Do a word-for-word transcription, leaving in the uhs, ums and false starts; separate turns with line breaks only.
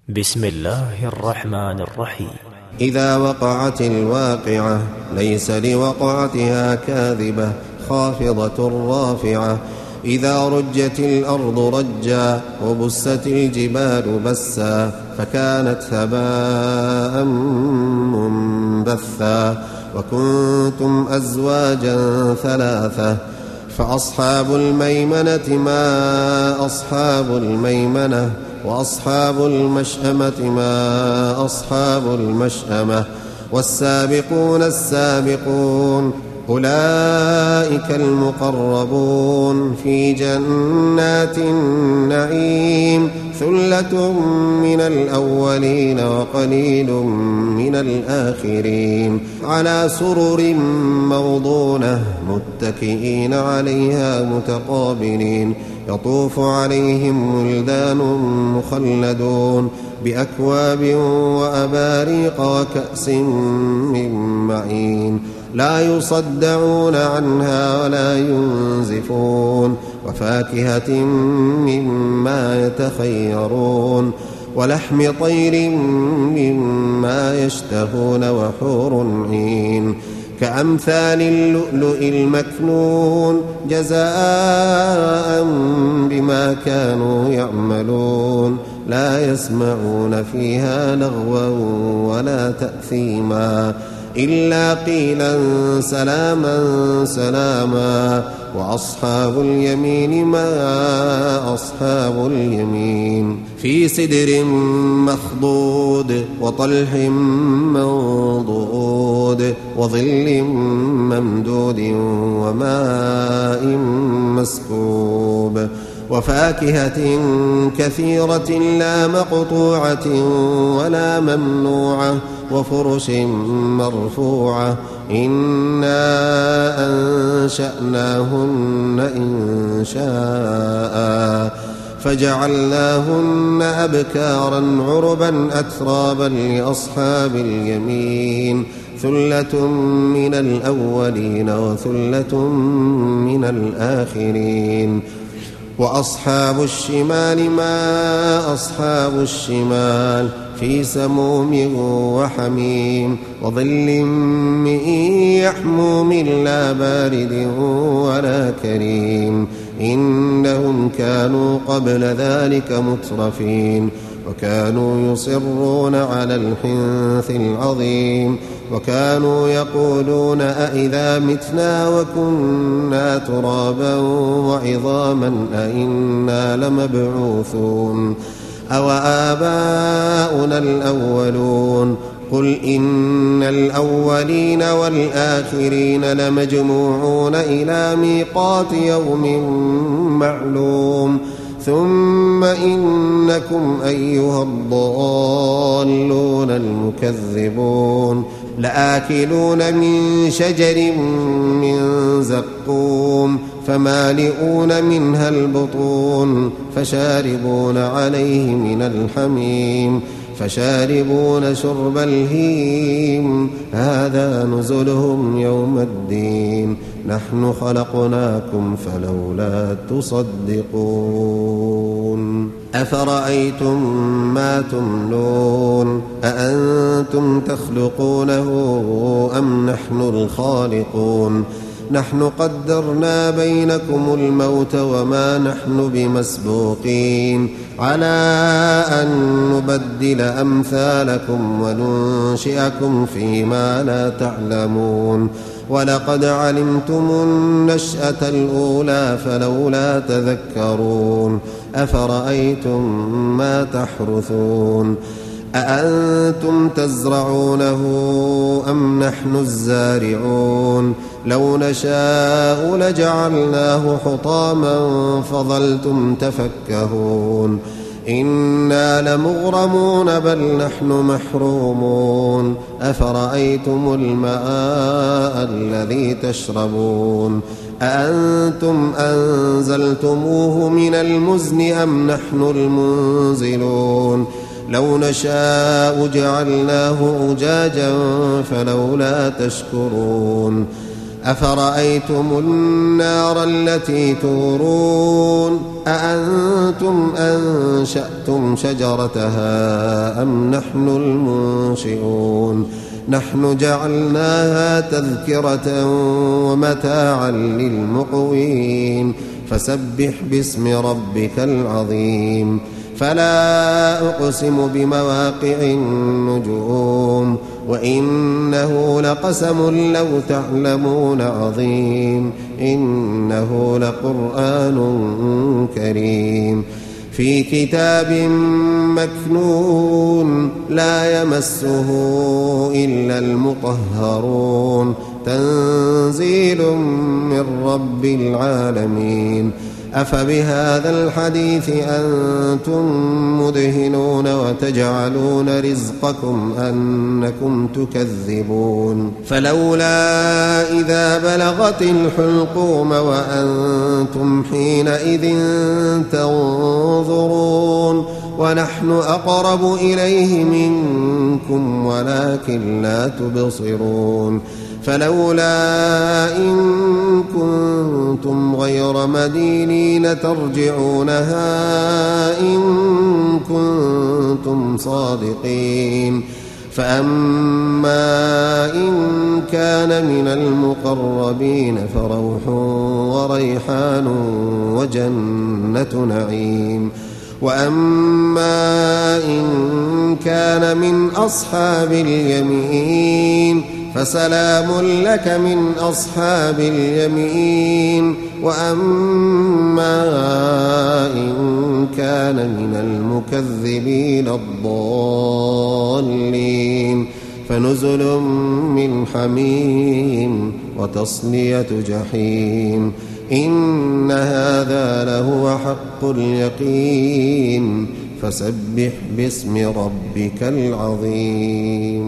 بسم الله الرحمن الرحيم.
إذا وقعت الواقعة ليس لوقعتها كاذبة خافضة رافعة. إذا رجت الأرض رجا وبست الجبال بسا فكانت هباء منبثا. وكنتم أزواجا ثلاثة فأصحاب الميمنة ما أصحاب الميمنة وأصحاب المشأمة ما أصحاب المشأمة. والسابقون السابقون أولئك المقربون في جنات النعيم ثلة من الأولين وقليل من الآخرين على سرر موضونة متكئين عليها متقابلين يطوف عليهم ولدان مخلدون بأكواب وأباريق وكأس من معين لا يصدعون عنها ولا ينزفون. وفاكهة مما يتخيرون ولحم طير مما يشتهون وحور عين كأمثال اللؤلؤ المكنون جزاء بما كانوا يعملون. لا يسمعون فيها لغوا ولا تأثيما إلا قيلا سلاما سلاما. وأصحاب اليمين ما أصحاب اليمين في سدر مخضود وطلح منضود وظل ممدود وماء مسكوب. وفاكهة كثيرة لا مقطوعة ولا ممنوعة وفرش مرفوعة. إنا أنشأناهن إن شاء فجعلناهن أبكارا عربا أترابا لأصحاب اليمين ثلة من الأولين وثلة من الآخرين. وأصحاب الشمال ما أصحاب الشمال في سموم وحميم وظل من يحموم لا بارد ولا كريم. إنهم كانوا قبل ذلك مترفين وكانوا يصرون على الحنث العظيم وكانوا يقولون أئذا متنا وكنا ترابا وعظاما أئنا لمبعوثون أو آباؤنا الأولون. قل إن الأولين والآخرين لمجموعون إلى ميقات يوم معلوم ثم إنكم أيها الضالون المكذبون لآكلون من شجر من زقوم فمالئون منها البطون فشاربون عليه من الحميم فشاربون شرب الهيم هذا نزلهم يوم الدين نحن خلقناكم فلولا تصدقون. أفرأيتم ما تمنون أأنتم تخلقونه أم نحن الخالقون. نحن قدرنا بينكم الموت وما نحن بمسبوقين على أن نبدل أمثالكم وننشئكم فيما لا تعلمون. ولقد علمتم النشأة الأولى فلولا تذكرون. أفرأيتم ما تحرثون أأنتم تزرعونه أم نحن الزارعون. لو نشاء لجعلناه حطاما فظلتم تفكهون. إنا لمغرمون بل نحن محرومون. أفرأيتم الماء الذي تشربون أأنتم أنزلتموه من المزن أم نحن المنزلون. لو نشاء جعلناه أجاجا فلولا تشكرون. أفرأيتم النار التي تورون أأنتم أنشأتم شجرتها أم نحن المنشئون نحن جعلناها تذكرة ومتاعا للمقوين فسبح باسم ربك العظيم فلا أقسم بمواقع النجوم وإنه لقسم لو تعلمون عظيم إنه لقرآن كريم في كتاب مكنون لا يمسه إلا المطهرون تنزيل من رب العالمين أفبهذا الحديث أنتم مدهنون وتجعلون رزقكم أنكم تكذبون فلولا إذا بلغت الحلقوم وأنتم حينئذ تنظرون ونحن أقرب إليه منكم ولكن لا تبصرون فلولا إن كنتم غير مدينين ترجعونها إن كنتم صادقين فأما إن كان من المقربين فروح وريحان وجنة نعيم وأما إن كان من أصحاب اليمين فسلام لك من أصحاب اليمين وأما إن كان من المكذبين الضالين فنزل من حميم وتصلية جحيم إن هذا لهو حق اليقين فسبح باسم ربك العظيم